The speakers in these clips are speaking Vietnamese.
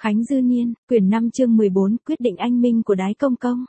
Khánh Dư Niên, quyển 5 chương 14, quyết định anh minh của Đái Công Công.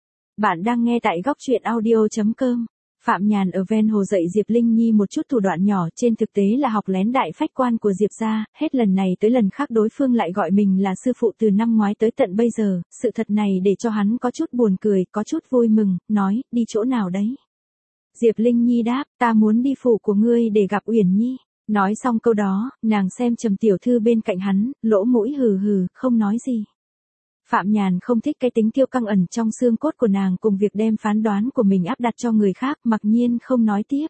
Bạn đang nghe tại góc truyện audio.com. Phạm Nhàn ở ven hồ dạy Diệp Linh Nhi một chút thủ đoạn nhỏ, trên thực tế là học lén đại phách quan của Diệp gia, hết lần này tới lần khác đối phương lại gọi mình là sư phụ từ năm ngoái tới tận bây giờ, sự thật này để cho hắn có chút buồn cười, có chút vui mừng, nói, đi chỗ nào đấy? Diệp Linh Nhi đáp, ta muốn đi phủ của ngươi để gặp Uyển Nhi. Nói xong câu đó, nàng xem Trầm tiểu thư bên cạnh hắn, lỗ mũi hừ hừ, không nói gì. Phạm Nhàn không thích cái tính kiêu căng ẩn trong xương cốt của nàng cùng việc đem phán đoán của mình áp đặt cho người khác, mặc nhiên không nói tiếp.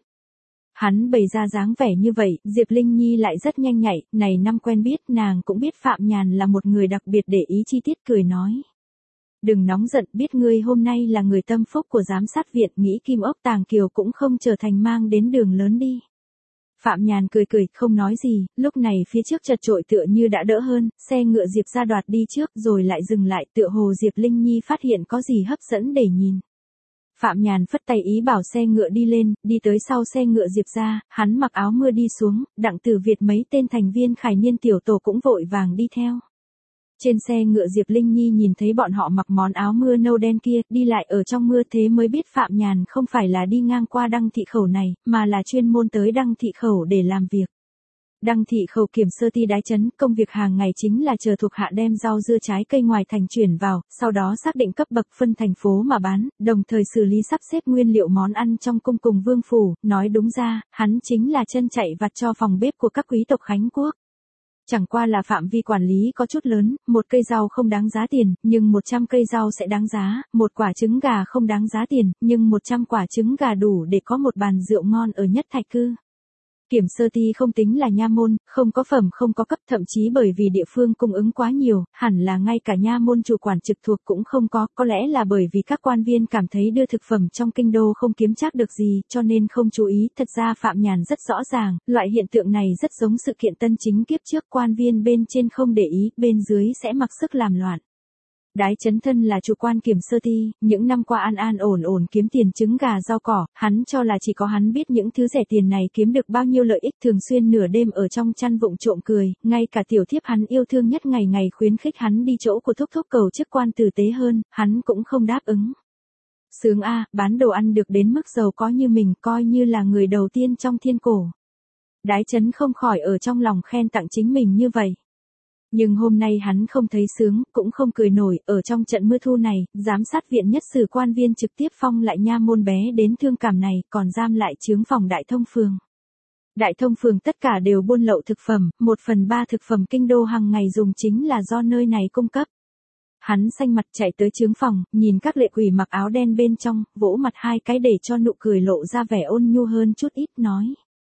Hắn bày ra dáng vẻ như vậy, Diệp Linh Nhi lại rất nhanh nhạy, này năm quen biết, nàng cũng biết Phạm Nhàn là một người đặc biệt để ý chi tiết, cười nói. Đừng nóng giận, biết ngươi hôm nay là người tâm phúc của giám sát viện, nghĩ kim ốc tàng kiều cũng không trở thành mang đến đường lớn đi. Phạm Nhàn cười cười, không nói gì, lúc này phía trước chật chội tựa như đã đỡ hơn, xe ngựa Diệp ra đoạt đi trước rồi lại dừng lại, tựa hồ Diệp Linh Nhi phát hiện có gì hấp dẫn để nhìn. Phạm Nhàn phất tay ý bảo xe ngựa đi lên, đi tới sau xe ngựa Diệp ra, hắn mặc áo mưa đi xuống, Đặng Tử Việt mấy tên thành viên Khải Niên tiểu tổ cũng vội vàng đi theo. Trên xe ngựa Diệp Linh Nhi nhìn thấy bọn họ mặc món áo mưa nâu đen kia, đi lại ở trong mưa, thế mới biết Phạm Nhàn không phải là đi ngang qua Đăng Thị Khẩu này, mà là chuyên môn tới Đăng Thị Khẩu để làm việc. Đăng Thị Khẩu kiểm sơ ty đái trấn, công việc hàng ngày chính là chờ thuộc hạ đem rau dưa trái cây ngoài thành chuyển vào, sau đó xác định cấp bậc phân thành phố mà bán, đồng thời xử lý sắp xếp nguyên liệu món ăn trong cung cùng vương phủ, nói đúng ra, hắn chính là chân chạy vặt cho phòng bếp của các quý tộc Khánh Quốc. Chẳng qua là phạm vi quản lý có chút lớn, một cây rau không đáng giá tiền, nhưng 100 cây rau sẽ đáng giá, một quả trứng gà không đáng giá tiền, nhưng 100 quả trứng gà đủ để có một bàn rượu ngon ở Nhất Thạch Cư. Kiểm sơ ty không tính là nha môn, không có phẩm không có cấp, thậm chí bởi vì địa phương cung ứng quá nhiều, hẳn là ngay cả nha môn chủ quản trực thuộc cũng không có lẽ là bởi vì các quan viên cảm thấy đưa thực phẩm trong kinh đô không kiếm trác được gì, cho nên không chú ý. Thật ra Phạm Nhàn rất rõ ràng, loại hiện tượng này rất giống sự kiện Tân Chính kiếp trước, quan viên bên trên không để ý, bên dưới sẽ mặc sức làm loạn. Đái Chấn thân là chủ quan kiểm sơ ty, những năm qua an ổn kiếm tiền trứng gà rau cỏ, hắn cho là chỉ có hắn biết những thứ rẻ tiền này kiếm được bao nhiêu lợi ích, thường xuyên nửa đêm ở trong chăn vụng trộm cười, ngay cả tiểu thiếp hắn yêu thương nhất ngày ngày khuyến khích hắn đi chỗ của thúc thúc cầu chức quan tử tế hơn, hắn cũng không đáp ứng. Sướng a, bán đồ ăn được đến mức giàu có như mình, coi như là người đầu tiên trong thiên cổ. Đái Chấn không khỏi ở trong lòng khen tặng chính mình như vậy. Nhưng hôm nay hắn không thấy sướng, cũng không cười nổi, ở trong trận mưa thu này, giám sát viện nhất sử quan viên trực tiếp phong lại nha môn bé đến thương cảm này, còn giam lại chướng phòng Đại Thông phường. Đại Thông phường tất cả đều buôn lậu thực phẩm, 1/3 thực phẩm kinh đô hàng ngày dùng chính là do nơi này cung cấp. Hắn xanh mặt chạy tới chướng phòng, nhìn các lệ quỷ mặc áo đen bên trong, vỗ mặt 2 cái để cho nụ cười lộ ra vẻ ôn nhu hơn chút ít, nói.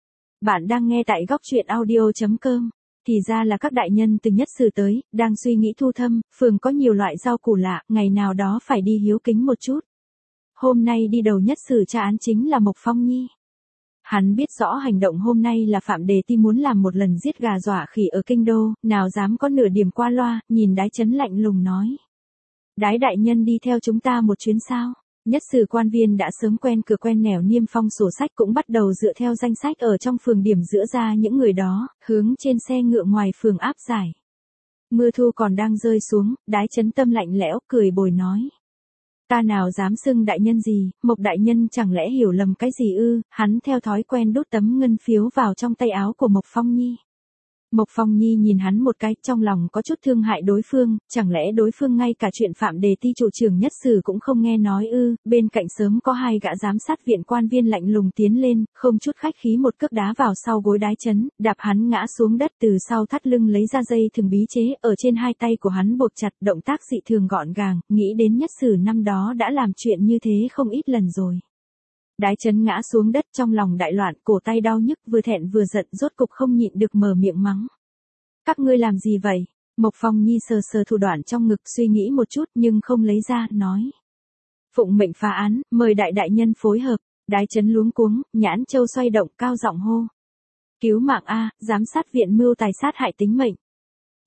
Bạn đang nghe tại góc truyện audio.com. Thì ra là các đại nhân từ nhất sử tới, đang suy nghĩ thu thâm, phường có nhiều loại rau củ lạ, ngày nào đó phải đi hiếu kính một chút. Hôm nay đi đầu nhất sử tra án chính là Mộc Phong Nhi. Hắn biết rõ hành động hôm nay là Phạm Đề Ti muốn làm một lần giết gà dọa khỉ ở kinh đô, nào dám có nửa điểm qua loa, nhìn Đái Chấn lạnh lùng nói. Đái đại nhân đi theo chúng ta một chuyến sao? Nhất sử quan viên đã sớm quen cửa quen nẻo niêm phong sổ sách cũng bắt đầu dựa theo danh sách ở trong phường điểm giữa ra những người đó, hướng trên xe ngựa ngoài phường áp giải. Mưa thu còn đang rơi xuống, Đái Chấn tâm lạnh lẽo, cười bồi nói. Ta nào dám xưng đại nhân gì, Mộc đại nhân chẳng lẽ hiểu lầm cái gì ư? Hắn theo thói quen đút tấm ngân phiếu vào trong tay áo của Mộc Phong Nhi. Mộc Phong Nhi nhìn hắn một cái, trong lòng có chút thương hại đối phương, chẳng lẽ đối phương ngay cả chuyện Phạm Đề Ti chủ trưởng nhất sử cũng không nghe nói ư? Bên cạnh sớm có 2 gã giám sát viện quan viên lạnh lùng tiến lên, không chút khách khí một cước đá vào sau gối Đái Chấn, đạp hắn ngã xuống đất, từ sau thắt lưng lấy ra dây thừng bí chế, ở trên 2 tay của hắn buộc chặt, động tác dị thường gọn gàng, nghĩ đến nhất sử năm đó đã làm chuyện như thế không ít lần rồi. Đái Chấn ngã xuống đất, trong lòng đại loạn, cổ tay đau nhức, vừa thẹn vừa giận, rốt cục không nhịn được mở miệng mắng. Các ngươi làm gì vậy? Mộc Phong Nhi sờ sờ thủ đoạn trong ngực, suy nghĩ một chút nhưng không lấy ra, nói. Phụng mệnh phá án, mời đại nhân phối hợp. Đái Chấn luống cuống, nhãn châu xoay động, cao giọng hô. Cứu mạng a, giám sát viện mưu tài sát hại tính mệnh.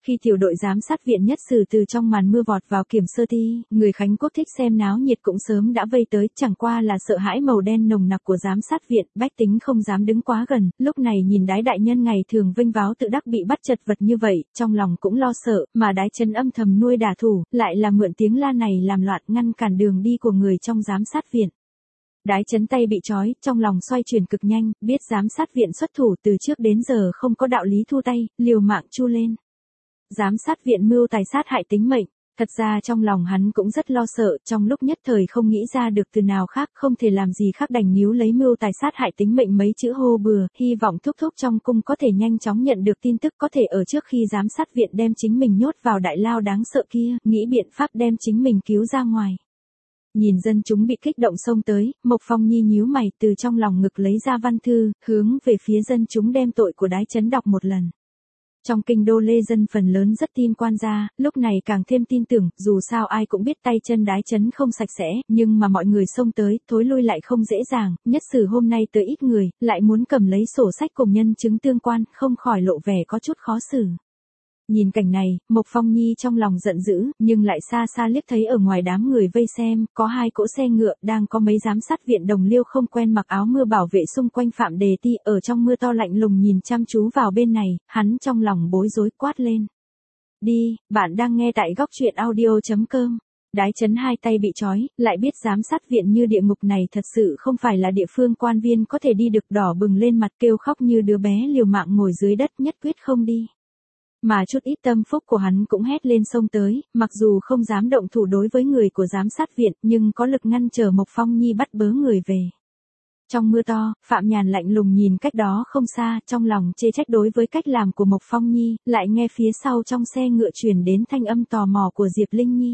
Khi tiểu đội giám sát viện nhất sử từ trong màn mưa vọt vào kiểm sơ ti, người Khánh Quốc thích xem náo nhiệt cũng sớm đã vây tới, chẳng qua là sợ hãi màu đen nồng nặc của giám sát viện, bách tính không dám đứng quá gần, lúc này nhìn Đái đại nhân ngày thường vinh váo tự đắc bị bắt chật vật như vậy, trong lòng cũng lo sợ, mà Đái Chấn âm thầm nuôi đả thủ, lại là mượn tiếng la này làm loạn ngăn cản đường đi của người trong giám sát viện. Đái Chấn tay bị trói, trong lòng xoay chuyển cực nhanh, biết giám sát viện xuất thủ từ trước đến giờ không có đạo lý thu tay, liều mạng chu lên. Giám sát viện mưu tài sát hại tính mệnh, thật ra trong lòng hắn cũng rất lo sợ, trong lúc nhất thời không nghĩ ra được từ nào khác, không thể làm gì khác đành níu lấy mưu tài sát hại tính mệnh mấy chữ hô bừa, hy vọng thúc thúc trong cung có thể nhanh chóng nhận được tin tức, có thể ở trước khi giám sát viện đem chính mình nhốt vào đại lao đáng sợ kia, nghĩ biện pháp đem chính mình cứu ra ngoài. Nhìn dân chúng bị kích động xông tới, Mộc Phong Nhi nhíu mày từ trong lòng ngực lấy ra văn thư, hướng về phía dân chúng đem tội của Đái Chấn đọc một lần. Trong kinh đô Lê dân phần lớn rất tin quan gia, lúc này càng thêm tin tưởng, dù sao ai cũng biết tay chân Đái Chấn không sạch sẽ, nhưng mà mọi người xông tới, thối lui lại không dễ dàng, nhất sử hôm nay tới ít người, lại muốn cầm lấy sổ sách cùng nhân chứng tương quan, không khỏi lộ vẻ có chút khó xử. Nhìn cảnh này, Mộc Phong Nhi trong lòng giận dữ, nhưng lại xa xa liếc thấy ở ngoài đám người vây xem, có hai cỗ xe ngựa, đang có mấy giám sát viện đồng liêu không quen mặc áo mưa bảo vệ xung quanh Phạm Đề Ti, ở trong mưa to lạnh lùng nhìn chăm chú vào bên này, hắn trong lòng bối rối quát lên. Đi, bạn đang nghe tại góc truyện audio.com. Đái Chấn hai tay bị trói, lại biết giám sát viện như địa ngục này thật sự không phải là địa phương quan viên có thể đi được, đỏ bừng lên mặt kêu khóc như đứa bé liều mạng ngồi dưới đất nhất quyết không đi. Mà chút ít tâm phúc của hắn cũng hét lên xông tới, mặc dù không dám động thủ đối với người của giám sát viện, nhưng có lực ngăn trở Mộc Phong Nhi bắt bớ người về. Trong mưa to, Phạm Nhàn lạnh lùng nhìn cách đó không xa, trong lòng chê trách đối với cách làm của Mộc Phong Nhi, lại nghe phía sau trong xe ngựa truyền đến thanh âm tò mò của Diệp Linh Nhi.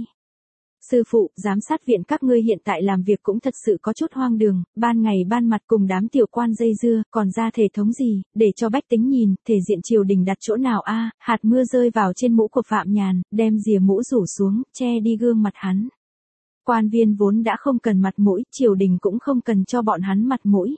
Sư phụ, giám sát viện các ngươi hiện tại làm việc cũng thật sự có chút hoang đường, ban ngày ban mặt cùng đám tiểu quan dây dưa, còn ra thể thống gì, để cho bách tính nhìn, thể diện triều đình đặt chỗ nào a? Hạt mưa rơi vào trên mũ của Phạm Nhàn, đem rìa mũ rủ xuống, che đi gương mặt hắn. Quan viên vốn đã không cần mặt mũi, triều đình cũng không cần cho bọn hắn mặt mũi.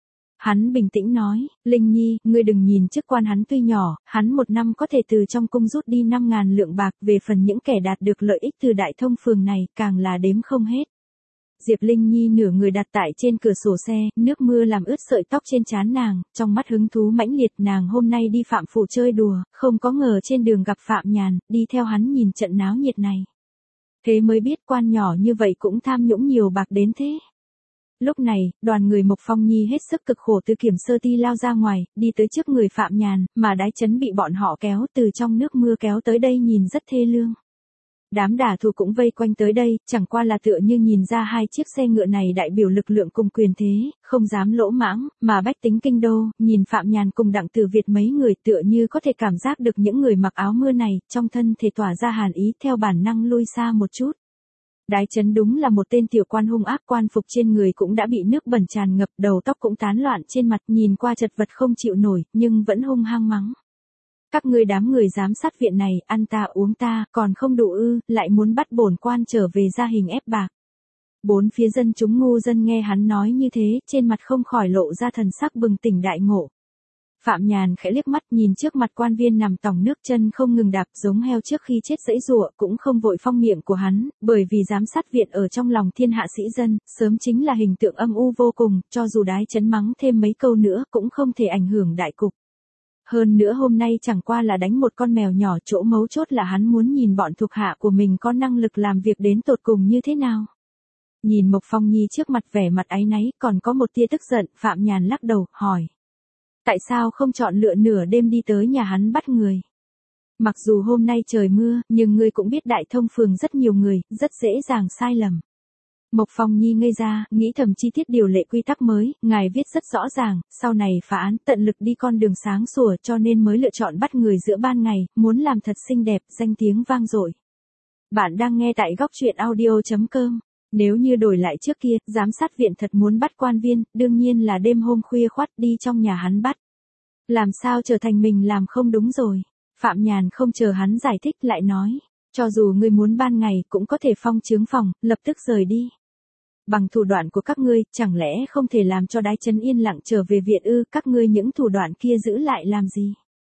Hắn bình tĩnh nói, Linh Nhi, ngươi đừng nhìn chức quan hắn tuy nhỏ, hắn một năm có thể từ trong cung rút đi 5.000 lượng bạc, về phần những kẻ đạt được lợi ích từ đại thông phường này, càng là đếm không hết. Diệp Linh Nhi nửa người đặt tại trên cửa sổ xe, nước mưa làm ướt sợi tóc trên trán nàng, trong mắt hứng thú mãnh liệt, nàng hôm nay đi Phạm phủ chơi đùa, không có ngờ trên đường gặp Phạm Nhàn, đi theo hắn nhìn trận náo nhiệt này. Thế mới biết quan nhỏ như vậy cũng tham nhũng nhiều bạc đến thế. Lúc này, đoàn người Mộc Phong Nhi hết sức cực khổ từ kiểm sơ ti lao ra ngoài, đi tới trước người Phạm Nhàn, mà Đái Chấn bị bọn họ kéo từ trong nước mưa kéo tới đây nhìn rất thê lương. Đám đả thủ cũng vây quanh tới đây, chẳng qua là tựa như nhìn ra hai chiếc xe ngựa này đại biểu lực lượng cùng quyền thế, không dám lỗ mãng, mà bách tính kinh đô, nhìn Phạm Nhàn cùng Đặng Tử Việt mấy người tựa như có thể cảm giác được những người mặc áo mưa này, trong thân thể tỏa ra hàn ý theo bản năng lui xa một chút. Đái Chấn đúng là một tên tiểu quan hung ác, quan phục trên người cũng đã bị nước bẩn tràn ngập, đầu tóc cũng tán loạn trên mặt, nhìn qua chật vật không chịu nổi, nhưng vẫn hung hăng mắng. Các ngươi đám người giám sát viện này, ăn ta uống ta, còn không đủ ư, lại muốn bắt bổn quan trở về ra hình ép bạc. Bốn phía dân chúng ngu dân nghe hắn nói như thế, trên mặt không khỏi lộ ra thần sắc bừng tỉnh đại ngộ. Phạm Nhàn khẽ liếc mắt nhìn trước mặt quan viên nằm tòng nước, chân không ngừng đạp giống heo trước khi chết giãy giụa, cũng không vội phong miệng của hắn, bởi vì giám sát viện ở trong lòng thiên hạ sĩ dân, sớm chính là hình tượng âm u vô cùng, cho dù Đái Chấn mắng thêm mấy câu nữa cũng không thể ảnh hưởng đại cục. Hơn nữa hôm nay chẳng qua là đánh một con mèo nhỏ, chỗ mấu chốt là hắn muốn nhìn bọn thuộc hạ của mình có năng lực làm việc đến tột cùng như thế nào. Nhìn Mộc Phong Nhi trước mặt vẻ mặt áy náy, còn có một tia tức giận, Phạm Nhàn lắc đầu, hỏi. Tại sao không chọn lựa nửa đêm đi tới nhà hắn bắt người? Mặc dù hôm nay trời mưa, nhưng ngươi cũng biết đại thông phường rất nhiều người, rất dễ dàng sai lầm. Mộc Phong Nhi ngây ra, nghĩ thầm chi tiết điều lệ quy tắc mới, ngài viết rất rõ ràng, sau này phá án tận lực đi con đường sáng sủa, cho nên mới lựa chọn bắt người giữa ban ngày, muốn làm thật xinh đẹp, danh tiếng vang dội. Bạn đang nghe tại góc truyện audio.com. Nếu như đổi lại trước kia, giám sát viện thật muốn bắt quan viên, đương nhiên là đêm hôm khuya khoắt đi trong nhà hắn bắt. Làm sao trở thành mình làm không đúng rồi. Phạm Nhàn không chờ hắn giải thích lại nói, cho dù ngươi muốn ban ngày cũng có thể phong chướng phòng, lập tức rời đi. Bằng thủ đoạn của các ngươi, chẳng lẽ không thể làm cho Đái Chấn yên lặng trở về viện ư? Các ngươi những thủ đoạn kia giữ lại làm gì?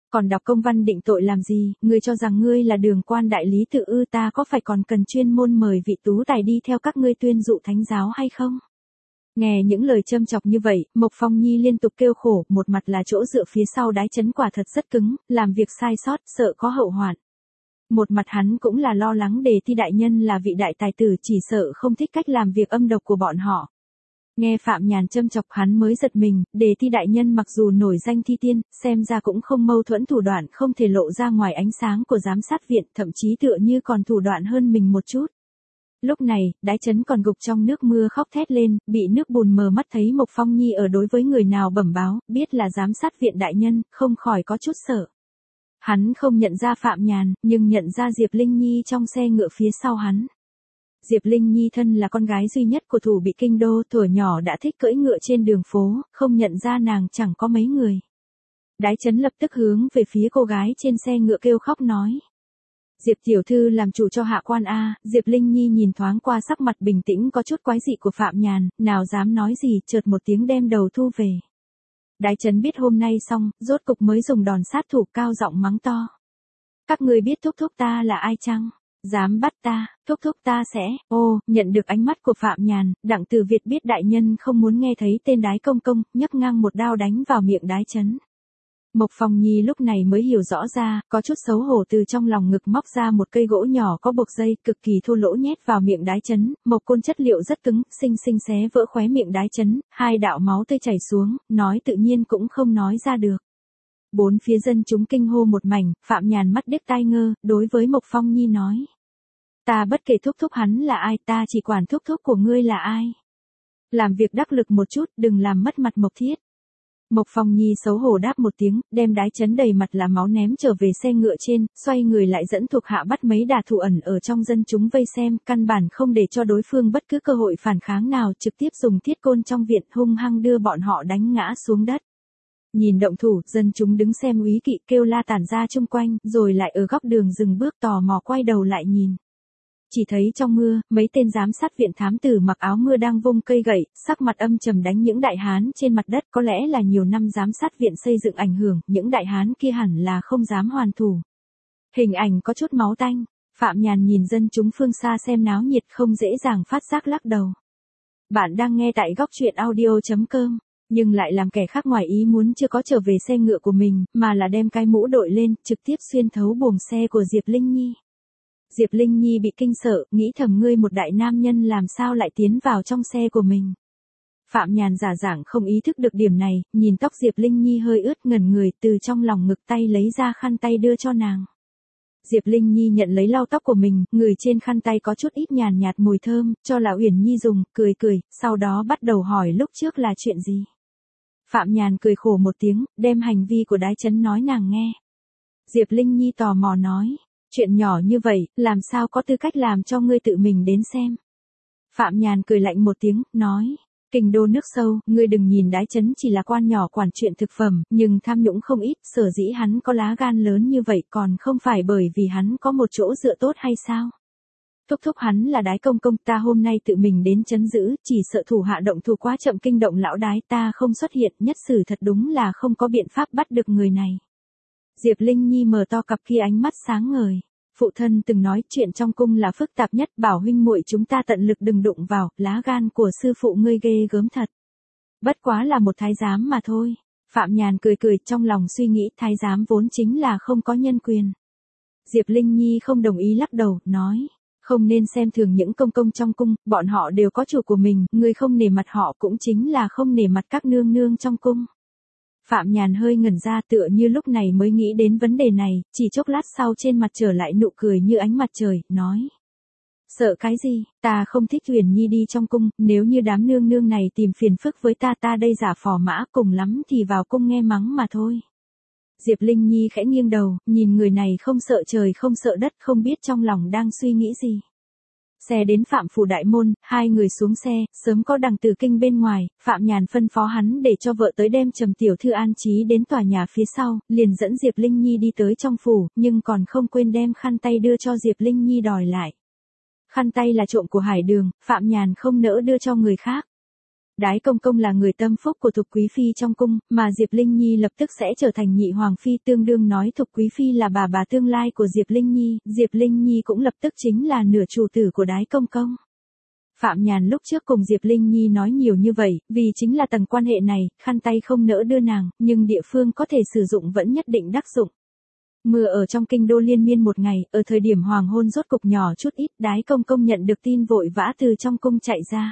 Còn đọc công văn định tội làm gì, ngươi cho rằng ngươi là Đường quan đại lý tự ư, ta có phải còn cần chuyên môn mời vị tú tài đi theo các ngươi tuyên dụ thánh giáo hay không? Nghe những lời châm chọc như vậy, Mộc Phong Nhi liên tục kêu khổ, một mặt là chỗ dựa phía sau đái chấn quả thật rất cứng, làm việc sai sót, sợ có hậu hoạn. Một mặt hắn cũng là lo lắng Đề Thi đại nhân là vị đại tài tử, chỉ sợ không thích cách làm việc âm độc của bọn họ. Nghe Phạm Nhàn châm chọc hắn mới giật mình, Đề Thi đại nhân mặc dù nổi danh thi tiên, xem ra cũng không mâu thuẫn thủ đoạn không thể lộ ra ngoài ánh sáng của giám sát viện, thậm chí tựa như còn thủ đoạn hơn mình một chút. Lúc này, đái chấn còn gục trong nước mưa khóc thét lên, bị nước bùn mờ mắt thấy Mộc Phong Nhi ở đối với người nào bẩm báo, biết là giám sát viện đại nhân, không khỏi có chút sợ. Hắn không nhận ra Phạm Nhàn, nhưng nhận ra Diệp Linh Nhi trong xe ngựa phía sau hắn. Diệp Linh Nhi thân là con gái duy nhất của thủ bị kinh đô, thuở nhỏ đã thích cưỡi ngựa trên đường phố, không nhận ra nàng chẳng có mấy người. Đái chấn lập tức hướng về phía cô gái trên xe ngựa kêu khóc nói. Diệp tiểu thư làm chủ cho hạ quan a. Diệp Linh Nhi nhìn thoáng qua sắc mặt bình tĩnh có chút quái dị của Phạm Nhàn, nào dám nói gì, chợt một tiếng đem đầu thu về. Đái chấn biết hôm nay xong, rốt cục mới dùng đòn sát thủ, cao giọng mắng to. Các ngươi biết thúc thúc ta là ai chăng? Dám bắt ta, thúc thúc ta sẽ, nhận được ánh mắt của Phạm Nhàn, Đặng Từ Việt biết đại nhân không muốn nghe thấy tên đái công công, nhấc ngang một đao đánh vào miệng đái chấn. Mộc Phong Nhi lúc này mới hiểu rõ ra, có chút xấu hổ từ trong lòng ngực móc ra một cây gỗ nhỏ có buộc dây, cực kỳ thô lỗ nhét vào miệng đái chấn, Mộc côn chất liệu rất cứng, xinh xinh xé vỡ khóe miệng đái chấn, hai đạo máu tươi chảy xuống, nói tự nhiên cũng không nói ra được. Bốn phía dân chúng kinh hô một mảnh, Phạm Nhàn mắt điếc tai ngơ, đối với Mộc Phong Nhi nói. Ta bất kể thúc thúc hắn là ai, ta chỉ quản thúc thúc của ngươi là ai. Làm việc đắc lực một chút, đừng làm mất mặt Mộc Thiết. Mộc Phong Nhi xấu hổ đáp một tiếng, đem đái chấn đầy mặt là máu ném trở về xe ngựa trên, xoay người lại dẫn thuộc hạ bắt mấy đả thủ ẩn ở trong dân chúng vây xem, căn bản không để cho đối phương bất cứ cơ hội phản kháng nào, trực tiếp dùng thiết côn trong viện hung hăng đưa bọn họ đánh ngã xuống đất. Nhìn động thủ, dân chúng đứng xem úy kỵ kêu la tản ra chung quanh, rồi lại ở góc đường dừng bước tò mò quay đầu lại nhìn. Chỉ thấy trong mưa, mấy tên giám sát viện thám tử mặc áo mưa đang vung cây gậy, sắc mặt âm trầm đánh những đại hán trên mặt đất, có lẽ là nhiều năm giám sát viện xây dựng ảnh hưởng, những đại hán kia hẳn là không dám hoàn thủ. Hình ảnh có chút máu tanh, Phạm Nhàn nhìn dân chúng phương xa xem náo nhiệt không dễ dàng phát giác lắc đầu. Bạn đang nghe tại góc truyện audio.com. Nhưng lại làm kẻ khác ngoài ý muốn chưa có trở về xe ngựa của mình, mà là đem cái mũ đội lên, trực tiếp xuyên thấu buồng xe của Diệp Linh Nhi. Diệp Linh Nhi bị kinh sợ, nghĩ thầm ngươi một đại nam nhân làm sao lại tiến vào trong xe của mình. Phạm Nhàn giả dạng không ý thức được điểm này, nhìn tóc Diệp Linh Nhi hơi ướt ngẩn người, từ trong lòng ngực tay lấy ra khăn tay đưa cho nàng. Diệp Linh Nhi nhận lấy lau tóc của mình, người trên khăn tay có chút ít nhàn nhạt mùi thơm, cho là Uyển Nhi dùng, cười cười, sau đó bắt đầu hỏi lúc trước là chuyện gì. Phạm Nhàn cười khổ một tiếng, đem hành vi của đái chấn nói nàng nghe. Diệp Linh Nhi tò mò nói, chuyện nhỏ như vậy, làm sao có tư cách làm cho ngươi tự mình đến xem. Phạm Nhàn cười lạnh một tiếng, nói, kinh đô nước sâu, ngươi đừng nhìn đái chấn chỉ là quan nhỏ quản chuyện thực phẩm, nhưng tham nhũng không ít, sở dĩ hắn có lá gan lớn như vậy còn không phải bởi vì hắn có một chỗ dựa tốt hay sao. Thúc thúc hắn là đái công công, ta hôm nay tự mình đến trấn giữ, chỉ sợ thủ hạ động thủ quá chậm kinh động lão đái, ta không xuất hiện, nhất xử thật đúng là không có biện pháp bắt được người này. Diệp Linh Nhi mở to cặp kia ánh mắt sáng ngời. Phụ thân từng nói chuyện trong cung là phức tạp nhất, bảo huynh muội chúng ta tận lực đừng đụng vào, lá gan của sư phụ ngươi ghê gớm thật. Bất quá là một thái giám mà thôi. Phạm Nhàn cười cười trong lòng suy nghĩ thái giám vốn chính là không có nhân quyền. Diệp Linh Nhi không đồng ý lắc đầu, nói. Không nên xem thường những công công trong cung, bọn họ đều có chủ của mình, người không nể mặt họ cũng chính là không nể mặt các nương nương trong cung. Phạm Nhàn hơi ngẩn ra tựa như lúc này mới nghĩ đến vấn đề này, chỉ chốc lát sau trên mặt trở lại nụ cười như ánh mặt trời, nói. Sợ cái gì, ta không thích Uyển Nhi đi trong cung, nếu như đám nương nương này tìm phiền phức với ta đây giả phò mã cùng lắm thì vào cung nghe mắng mà thôi. Diệp Linh Nhi khẽ nghiêng đầu, nhìn người này không sợ trời không sợ đất, không biết trong lòng đang suy nghĩ gì. Xe đến Phạm phủ đại môn, hai người xuống xe, sớm có Đằng Tử Kinh bên ngoài, Phạm Nhàn phân phó hắn để cho vợ tới đem Trầm tiểu thư an trí đến tòa nhà phía sau, liền dẫn Diệp Linh Nhi đi tới trong phủ, nhưng còn không quên đem khăn tay đưa cho Diệp Linh Nhi đòi lại. Khăn tay là trộm của Hải Đường, Phạm Nhàn không nỡ đưa cho người khác. Đái công công là người tâm phúc của Thục Quý Phi trong cung, mà Diệp Linh Nhi lập tức sẽ trở thành nhị hoàng phi, tương đương nói Thục Quý Phi là bà tương lai của Diệp Linh Nhi, Diệp Linh Nhi cũng lập tức chính là nửa chủ tử của Đái công công. Phạm Nhàn lúc trước cùng Diệp Linh Nhi nói nhiều như vậy, vì chính là tầng quan hệ này, khăn tay không nỡ đưa nàng, nhưng địa phương có thể sử dụng vẫn nhất định đắc dụng. Mưa ở trong kinh đô liên miên một ngày, ở thời điểm hoàng hôn rốt cục nhỏ chút ít, Đái công công nhận được tin vội vã từ trong cung chạy ra.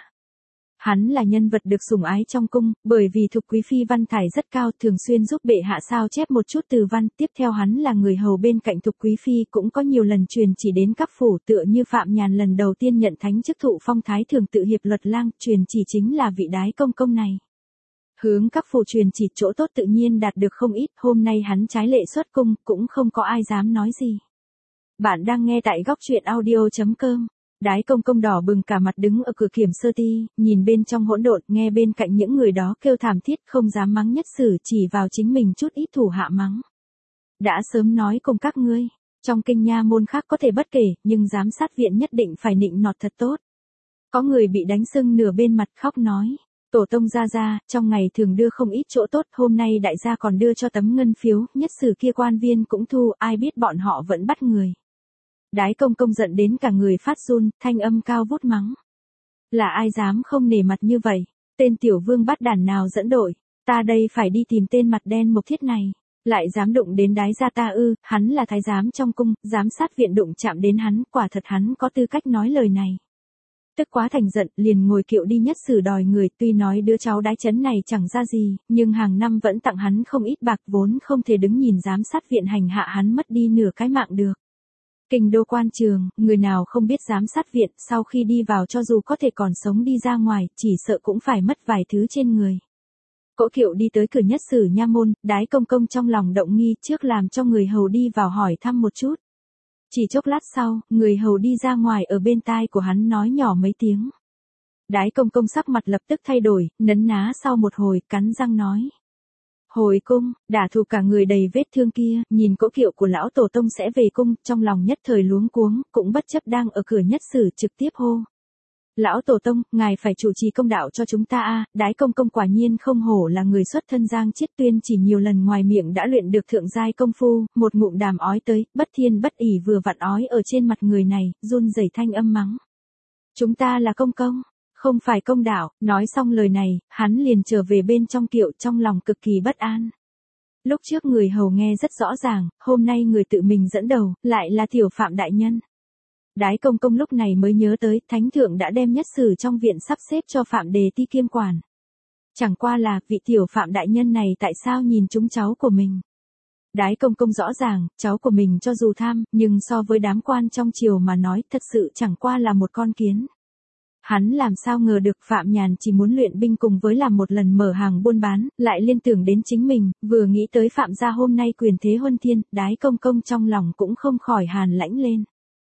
Hắn là nhân vật được sủng ái trong cung, bởi vì Thục Quý Phi văn thải rất cao, thường xuyên giúp bệ hạ sao chép một chút từ văn, tiếp theo hắn là người hầu bên cạnh Thục Quý Phi, cũng có nhiều lần truyền chỉ đến các phủ, tựa như Phạm Nhàn lần đầu tiên nhận thánh chức thụ phong thái thường tự hiệp luật lang, truyền chỉ chính là vị Đái công công này. Hướng các phủ truyền chỉ chỗ tốt tự nhiên đạt được không ít, hôm nay hắn trái lệ xuất cung, cũng không có ai dám nói gì. Bạn đang nghe tại góc truyện audio.com. Đái công công đỏ bừng cả mặt đứng ở cửa kiểm sơ ti, nhìn bên trong hỗn độn, nghe bên cạnh những người đó kêu thảm thiết, không dám mắng Nhất Sử, chỉ vào chính mình chút ít thủ hạ mắng. Đã sớm nói cùng các ngươi, trong kinh nha môn khác có thể bất kể, nhưng giám sát viện nhất định phải nịnh nọt thật tốt. Có người bị đánh sưng nửa bên mặt khóc nói, tổ tông ra, trong ngày thường đưa không ít chỗ tốt, hôm nay đại gia còn đưa cho tấm ngân phiếu, Nhất Sử kia quan viên cũng thu, ai biết bọn họ vẫn bắt người. Đái công công giận đến cả người phát run, thanh âm cao vút mắng. Là ai dám không nể mặt như vậy, tên tiểu vương bắt đản nào dẫn đội, ta đây phải đi tìm tên mặt đen mộc thiết này, lại dám đụng đến Đái gia ta ư, hắn là thái giám trong cung, giám sát viện đụng chạm đến hắn, quả thật hắn có tư cách nói lời này. Tức quá thành giận, liền ngồi kiệu đi Nhất Sử đòi người, tuy nói đứa cháu Đái Chấn này chẳng ra gì, nhưng hàng năm vẫn tặng hắn không ít bạc, vốn không thể đứng nhìn giám sát viện hành hạ hắn mất đi nửa cái mạng được. Kinh đô quan trường, người nào không biết giám sát viện, sau khi đi vào cho dù có thể còn sống đi ra ngoài, chỉ sợ cũng phải mất vài thứ trên người. Cỗ kiệu đi tới cửa Nhất Sử nha môn, Đái công công trong lòng động nghi, trước làm cho người hầu đi vào hỏi thăm một chút. Chỉ chốc lát sau, người hầu đi ra ngoài, ở bên tai của hắn nói nhỏ mấy tiếng. Đái công công sắc mặt lập tức thay đổi, nấn ná sau một hồi, cắn răng nói. Hồi cung, đả thù cả người đầy vết thương kia, nhìn cỗ kiệu của lão tổ tông sẽ về cung, trong lòng nhất thời luống cuống, cũng bất chấp đang ở cửa Nhất Sử trực tiếp hô. Lão tổ tông, ngài phải chủ trì công đạo cho chúng ta a. Đái công công quả nhiên không hổ là người xuất thân Giang Chiết Tuyên, chỉ nhiều lần ngoài miệng đã luyện được thượng giai công phu, một ngụm đàm ói tới, bất thiên bất ỷ vừa vặn ói ở trên mặt người này, run rẩy thanh âm mắng. Chúng ta là công công, không phải công đạo, nói xong lời này, hắn liền trở về bên trong kiệu, trong lòng cực kỳ bất an. Lúc trước người hầu nghe rất rõ ràng, hôm nay người tự mình dẫn đầu, lại là tiểu Phạm đại nhân. Đái công công lúc này mới nhớ tới, thánh thượng đã đem Nhất Sử trong viện sắp xếp cho Phạm Đề Ti kiêm quản. Chẳng qua là, vị tiểu Phạm đại nhân này tại sao nhìn trúng cháu của mình. Đái công công rõ ràng, cháu của mình cho dù tham, nhưng so với đám quan trong triều mà nói, thật sự chẳng qua là một con kiến. Hắn làm sao ngờ được Phạm Nhàn chỉ muốn luyện binh cùng với làm một lần mở hàng buôn bán, lại liên tưởng đến chính mình, vừa nghĩ tới Phạm gia hôm nay quyền thế huân thiên, Đái công công trong lòng cũng không khỏi hàn lãnh lên.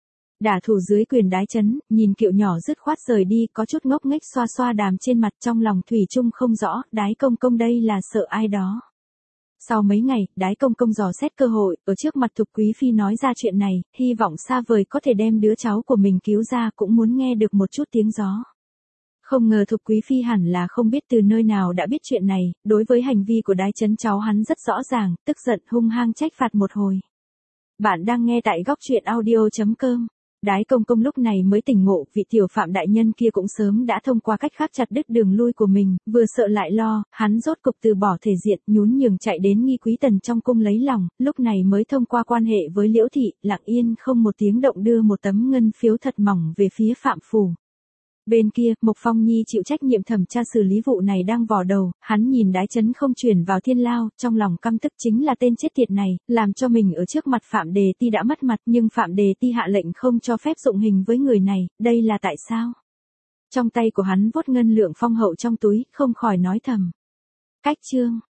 Đả thủ dưới quyền Đái Chấn, nhìn kiệu nhỏ dứt khoát rời đi, có chút ngốc nghếch xoa xoa đàm trên mặt, trong lòng thủy chung không rõ, Đái công công đây là sợ ai đó. Sau mấy ngày, Đái công công dò xét cơ hội, ở trước mặt Thục Quý Phi nói ra chuyện này, hy vọng xa vời có thể đem đứa cháu của mình cứu ra, cũng muốn nghe được một chút tiếng gió. Không ngờ Thục Quý Phi hẳn là không biết từ nơi nào đã biết chuyện này, đối với hành vi của Đái Chấn cháu hắn rất rõ ràng, tức giận hung hăng trách phạt một hồi. Bạn đang nghe tại góc truyện audio.com. Đái công công lúc này mới tỉnh ngộ, vị tiểu Phạm đại nhân kia cũng sớm đã thông qua cách khác chặt đứt đường lui của mình, vừa sợ lại lo, hắn rốt cục từ bỏ thể diện, nhún nhường chạy đến Nghi Quý Tần trong cung lấy lòng, lúc này mới thông qua quan hệ với Liễu thị, lặng yên không một tiếng động đưa một tấm ngân phiếu thật mỏng về phía Phạm phủ. Bên kia, Mộc Phong Nhi chịu trách nhiệm thẩm tra xử lý vụ này đang vò đầu, hắn nhìn Đái Chấn không chuyển vào thiên lao, trong lòng căm tức chính là tên chết tiệt này, làm cho mình ở trước mặt Phạm Đề Ti đã mất mặt, nhưng Phạm Đề Ti hạ lệnh không cho phép dụng hình với người này, đây là tại sao? Trong tay của hắn vuốt ngân lượng phong hậu trong túi, không khỏi nói thầm. Cách chương.